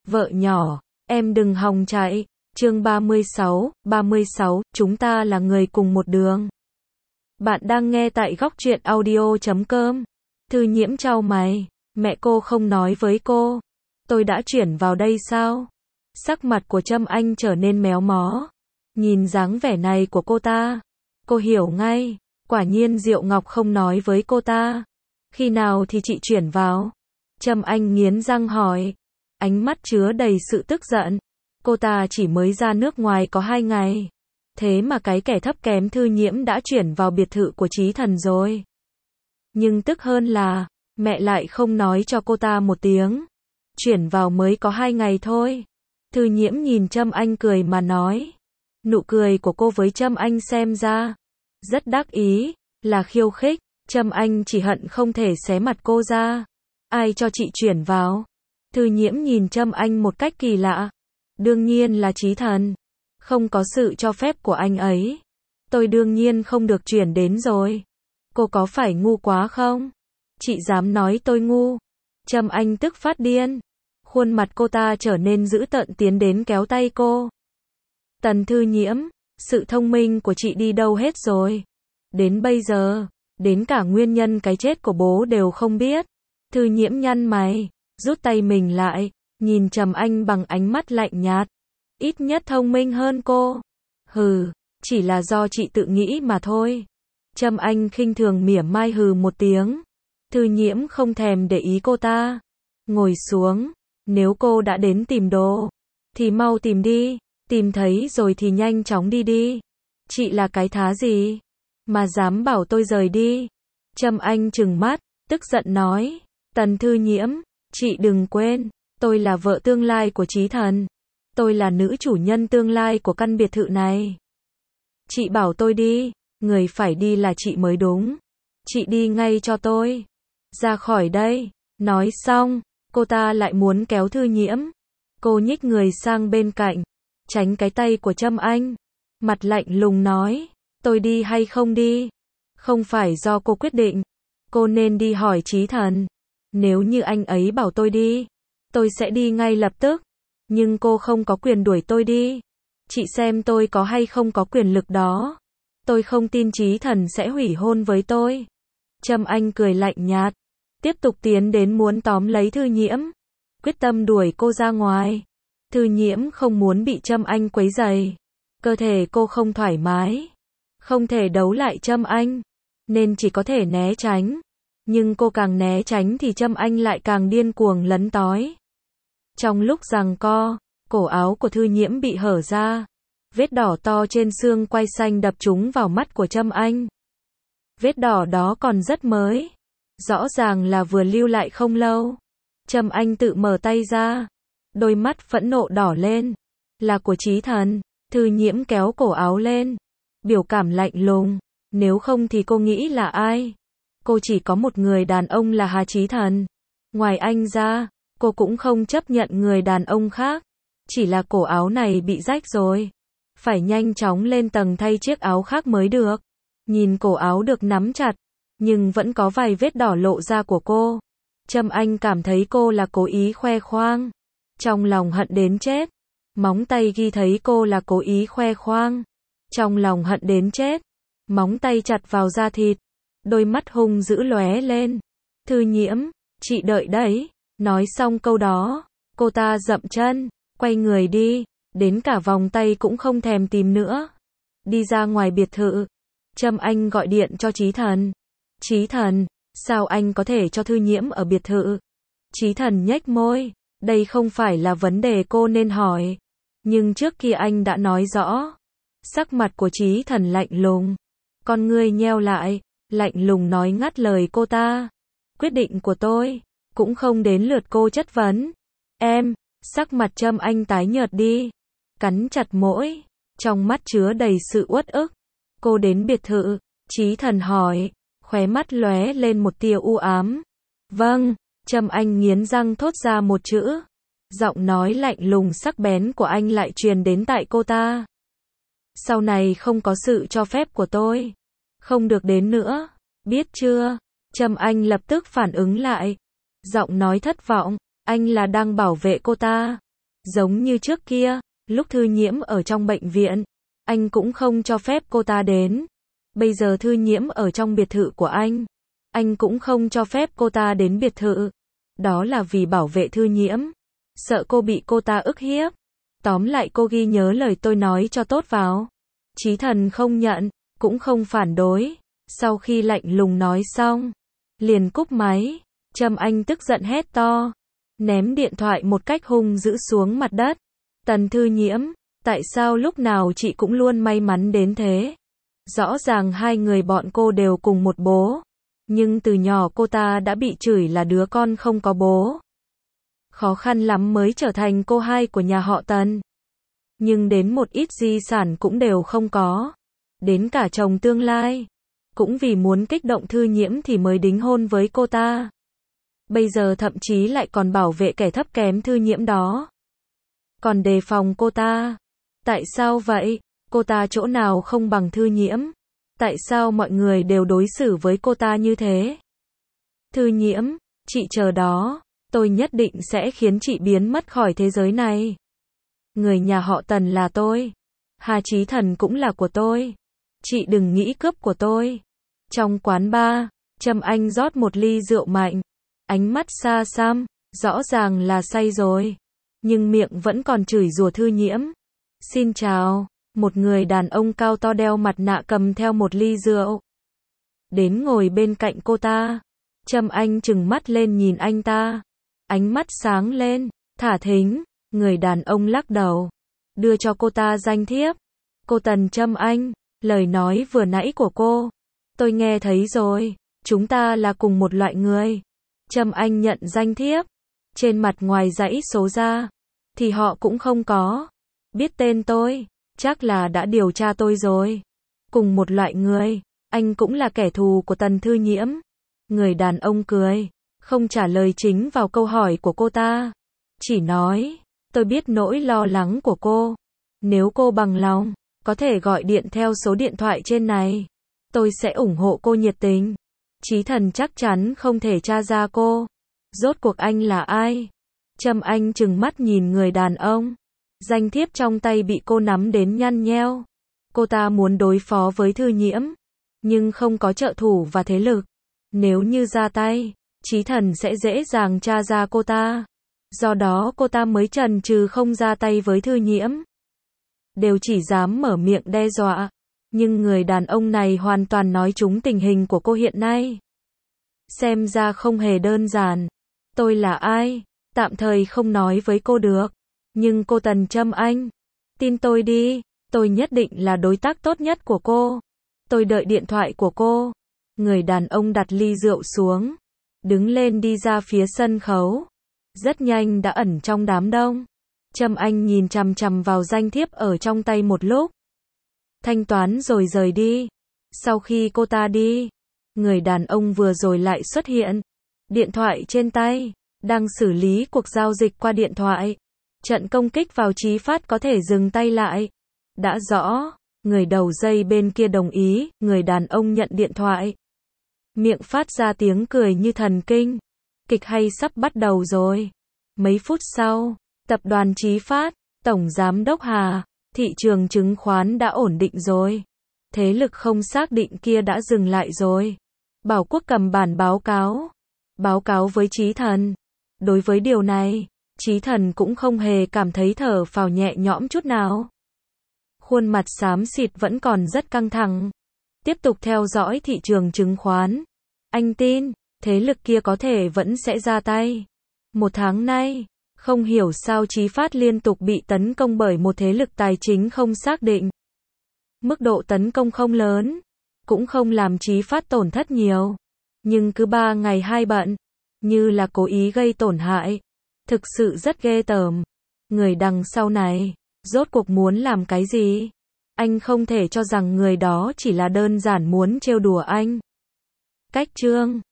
Vợ nhỏ, em đừng hòng chạy. Chương 36, chúng ta là người cùng một đường. Bạn đang nghe tại góc truyện audio.com. Thư Nhiễm chau mày, mẹ cô không nói với cô. Tôi đã chuyển vào đây sao? Sắc mặt của Trâm Anh trở nên méo mó. Nhìn dáng vẻ này của cô ta, cô hiểu ngay, quả nhiên Diệu Ngọc không nói với cô ta. Khi nào thì chị chuyển vào? Trâm Anh nghiến răng hỏi, ánh mắt chứa đầy sự tức giận. Cô ta chỉ mới ra nước ngoài có 2 ngày. Thế mà cái kẻ thấp kém Thư Nhiễm đã chuyển vào biệt thự của Chí Thần rồi. Nhưng tức hơn là, mẹ lại không nói cho cô ta một tiếng. Chuyển vào mới có 2 ngày thôi. Thư Nhiễm nhìn Trâm Anh cười mà nói. Nụ cười của cô với Trâm Anh xem ra rất đắc ý, là khiêu khích. Trâm Anh chỉ hận không thể xé mặt cô ra. Ai cho chị chuyển vào? Thư Nhiễm nhìn Trâm Anh một cách kỳ lạ. Đương nhiên là Chí Thần. Không có sự cho phép của anh ấy, tôi đương nhiên không được chuyển đến rồi. Cô có phải ngu quá không? Chị dám nói tôi ngu? Trâm Anh tức phát điên. Khuôn mặt cô ta trở nên dữ tợn tiến đến kéo tay cô. Tần Thư Nhiễm, sự thông minh của chị đi đâu hết rồi? Đến bây giờ, đến cả nguyên nhân cái chết của bố đều không biết. Thư Nhiễm nhăn mày, rút tay mình lại, nhìn Trâm Anh bằng ánh mắt lạnh nhạt. Ít nhất thông minh hơn cô. Hừ, chỉ là do chị tự nghĩ mà thôi. Trâm Anh khinh thường mỉa mai hừ một tiếng. Thư Nhiễm không thèm để ý cô ta. Ngồi xuống, nếu cô đã đến tìm đồ, thì mau tìm đi, tìm thấy rồi thì nhanh chóng đi đi. Chị là cái thá gì, mà dám bảo tôi rời đi? Trâm Anh trừng mắt, tức giận nói. Tần Thư Nhiễm, chị đừng quên, tôi là vợ tương lai của Chí Thần. Tôi là nữ chủ nhân tương lai của căn biệt thự này. Chị bảo tôi đi, người phải đi là chị mới đúng. Chị đi ngay cho tôi. Ra khỏi đây. Nói xong, cô ta lại muốn kéo Thư Nhiễm. Cô nhích người sang bên cạnh, tránh cái tay của Trâm Anh. Mặt lạnh lùng nói, tôi đi hay không đi? Không phải do cô quyết định. Cô nên đi hỏi Chí Thần. Nếu như anh ấy bảo tôi đi, tôi sẽ đi ngay lập tức. Nhưng cô không có quyền đuổi tôi đi. Chị xem tôi có hay không có quyền lực đó. Tôi không tin Chí Thần sẽ hủy hôn với tôi. Trâm Anh cười lạnh nhạt, tiếp tục tiến đến muốn tóm lấy Thư Nhiễm, quyết tâm đuổi cô ra ngoài. Thư Nhiễm không muốn bị Trâm Anh quấy rầy. Cơ thể cô không thoải mái, không thể đấu lại Trâm Anh, nên chỉ có thể né tránh. Nhưng cô càng né tránh thì Trâm Anh lại càng điên cuồng lấn tói. Trong lúc giằng co, cổ áo của Thư Nhiễm bị hở ra. Vết đỏ to trên xương quai xanh đập trúng vào mắt của Trâm Anh. Vết đỏ đó còn rất mới. Rõ ràng là vừa lưu lại không lâu. Trâm Anh tự mở tay ra. Đôi mắt phẫn nộ đỏ lên. Là của Chí Thần. Thư Nhiễm kéo cổ áo lên. Biểu cảm lạnh lùng. Nếu không thì cô nghĩ là ai? Cô chỉ có một người đàn ông là Hà Chí Thần. Ngoài anh ra, cô cũng không chấp nhận người đàn ông khác. Chỉ là cổ áo này bị rách rồi. Phải nhanh chóng lên tầng thay chiếc áo khác mới được. Nhìn cổ áo được nắm chặt, nhưng vẫn có vài vết đỏ lộ ra của cô. Trâm Anh cảm thấy cô là cố ý khoe khoang. Trong lòng hận đến chết. Móng tay ghi thấy cô là cố ý khoe khoang. Trong lòng hận đến chết. Móng tay chặt vào da thịt. Đôi mắt hung dữ lóe lên. Thư Nhiễm, chị đợi đấy. Nói xong câu đó, cô ta dậm chân, quay người đi, đến cả vòng tay cũng không thèm tìm nữa. Đi ra ngoài biệt thự, Trâm Anh gọi điện cho Chí Thần. Chí Thần, sao anh có thể cho Thư Nhiễm ở biệt thự? Chí Thần nhếch môi, đây không phải là vấn đề cô nên hỏi. Nhưng trước kia anh đã nói rõ. Sắc mặt của Chí Thần lạnh lùng. Con ngươi nheo lại, lạnh lùng nói ngắt lời cô ta. Quyết định của tôi. Cũng không đến lượt cô chất vấn. Em, sắc mặt Trâm Anh tái nhợt đi. Cắn chặt môi, trong mắt chứa đầy sự uất ức. Cô đến biệt thự, Chí Thần hỏi, khóe mắt lóe lên một tia u ám. Vâng, Trâm Anh nghiến răng thốt ra một chữ. Giọng nói lạnh lùng sắc bén của anh lại truyền đến tai cô ta. Sau này không có sự cho phép của tôi. Không được đến nữa, biết chưa? Trâm Anh lập tức phản ứng lại. Giọng nói thất vọng, anh là đang bảo vệ cô ta. Giống như trước kia, lúc Thư Nhiễm ở trong bệnh viện, anh cũng không cho phép cô ta đến. Bây giờ Thư Nhiễm ở trong biệt thự của anh cũng không cho phép cô ta đến biệt thự. Đó là vì bảo vệ Thư Nhiễm, sợ cô bị cô ta ức hiếp. Tóm lại cô ghi nhớ lời tôi nói cho tốt vào. Chí Thần không nhận, cũng không phản đối. Sau khi lạnh lùng nói xong, liền cúp máy. Trâm Anh tức giận hét to, ném điện thoại một cách hung dữ xuống mặt đất. Tần Thư Nhiễm, tại sao lúc nào chị cũng luôn may mắn đến thế? Rõ ràng hai người bọn cô đều cùng một bố, nhưng từ nhỏ cô ta đã bị chửi là đứa con không có bố. Khó khăn lắm mới trở thành cô hai của nhà họ Tần. Nhưng đến một ít di sản cũng đều không có. Đến cả chồng tương lai. Cũng vì muốn kích động Thư Nhiễm thì mới đính hôn với cô ta. Bây giờ thậm chí lại còn bảo vệ kẻ thấp kém Thư Nhiễm đó. Còn đề phòng cô ta. Tại sao vậy? Cô ta chỗ nào không bằng Thư Nhiễm? Tại sao mọi người đều đối xử với cô ta như thế? Thư Nhiễm, chị chờ đó. Tôi nhất định sẽ khiến chị biến mất khỏi thế giới này. Người nhà họ Tần là tôi. Hà Chí Thần cũng là của tôi. Chị đừng nghĩ cướp của tôi. Trong quán bar, Trâm Anh rót một ly rượu mạnh. Ánh mắt xa xăm, rõ ràng là say rồi. Nhưng miệng vẫn còn chửi rủa Thư Nhiễm. Xin chào, một người đàn ông cao to đeo mặt nạ cầm theo một ly rượu. Đến ngồi bên cạnh cô ta. Trâm Anh trừng mắt lên nhìn anh ta. Ánh mắt sáng lên, thả thính. Người đàn ông lắc đầu, đưa cho cô ta danh thiếp. Cô Tần Trâm Anh, lời nói vừa nãy của cô, tôi nghe thấy rồi, chúng ta là cùng một loại người. Trâm Anh nhận danh thiếp, trên mặt ngoài dãy số ra, thì họ cũng không có. Biết tên tôi, chắc là đã điều tra tôi rồi. Cùng một loại người, anh cũng là kẻ thù của Tần Thư Nhiễm. Người đàn ông cười, không trả lời chính vào câu hỏi của cô ta. Chỉ nói, tôi biết nỗi lo lắng của cô. Nếu cô bằng lòng, có thể gọi điện theo số điện thoại trên này. Tôi sẽ ủng hộ cô nhiệt tình. Chí Thần chắc chắn không thể tra ra cô. Rốt cuộc anh là ai? Trâm Anh trừng mắt nhìn người đàn ông. Danh thiếp trong tay bị cô nắm đến nhăn nheo. Cô ta muốn đối phó với Thư Nhiễm, nhưng không có trợ thủ và thế lực. Nếu như ra tay, Chí Thần sẽ dễ dàng tra ra cô ta. Do đó cô ta mới chần chừ không ra tay với Thư Nhiễm. Đều chỉ dám mở miệng đe dọa. Nhưng người đàn ông này hoàn toàn nói trúng tình hình của cô hiện nay. Xem ra không hề đơn giản. Tôi là ai? Tạm thời không nói với cô được. Nhưng cô Tần Trâm Anh, tin tôi đi, tôi nhất định là đối tác tốt nhất của cô. Tôi đợi điện thoại của cô. Người đàn ông đặt ly rượu xuống, đứng lên đi ra phía sân khấu. Rất nhanh đã ẩn trong đám đông. Trâm Anh nhìn chằm chằm vào danh thiếp ở trong tay một lúc. Thanh toán rồi rời đi. Sau khi cô ta đi, người đàn ông vừa rồi lại xuất hiện. Điện thoại trên tay, đang xử lý cuộc giao dịch qua điện thoại. Trận công kích vào Chí Phát có thể dừng tay lại. Đã rõ, người đầu dây bên kia đồng ý, người đàn ông nhận điện thoại. Miệng phát ra tiếng cười như thần kinh. Kịch hay sắp bắt đầu rồi. Mấy phút sau, tập đoàn Chí Phát, Tổng Giám đốc Hà, thị trường chứng khoán đã ổn định rồi. Thế lực không xác định kia đã dừng lại rồi. Bảo Quốc cầm bản báo cáo với Chí Thần. Đối với điều này, Chí Thần cũng không hề cảm thấy thở phào nhẹ nhõm chút nào. Khuôn mặt xám xịt vẫn còn rất căng thẳng. Tiếp tục theo dõi thị trường chứng khoán. Anh tin, thế lực kia có thể vẫn sẽ ra tay. Một tháng nay, không hiểu sao Chí Phát liên tục bị tấn công bởi một thế lực tài chính không xác định. Mức độ tấn công không lớn, cũng không làm Chí Phát tổn thất nhiều. Nhưng cứ 3 ngày 2 bận, như là cố ý gây tổn hại. Thực sự rất ghê tởm. Người đằng sau này, rốt cuộc muốn làm cái gì? Anh không thể cho rằng người đó chỉ là đơn giản muốn trêu đùa anh. Cách chương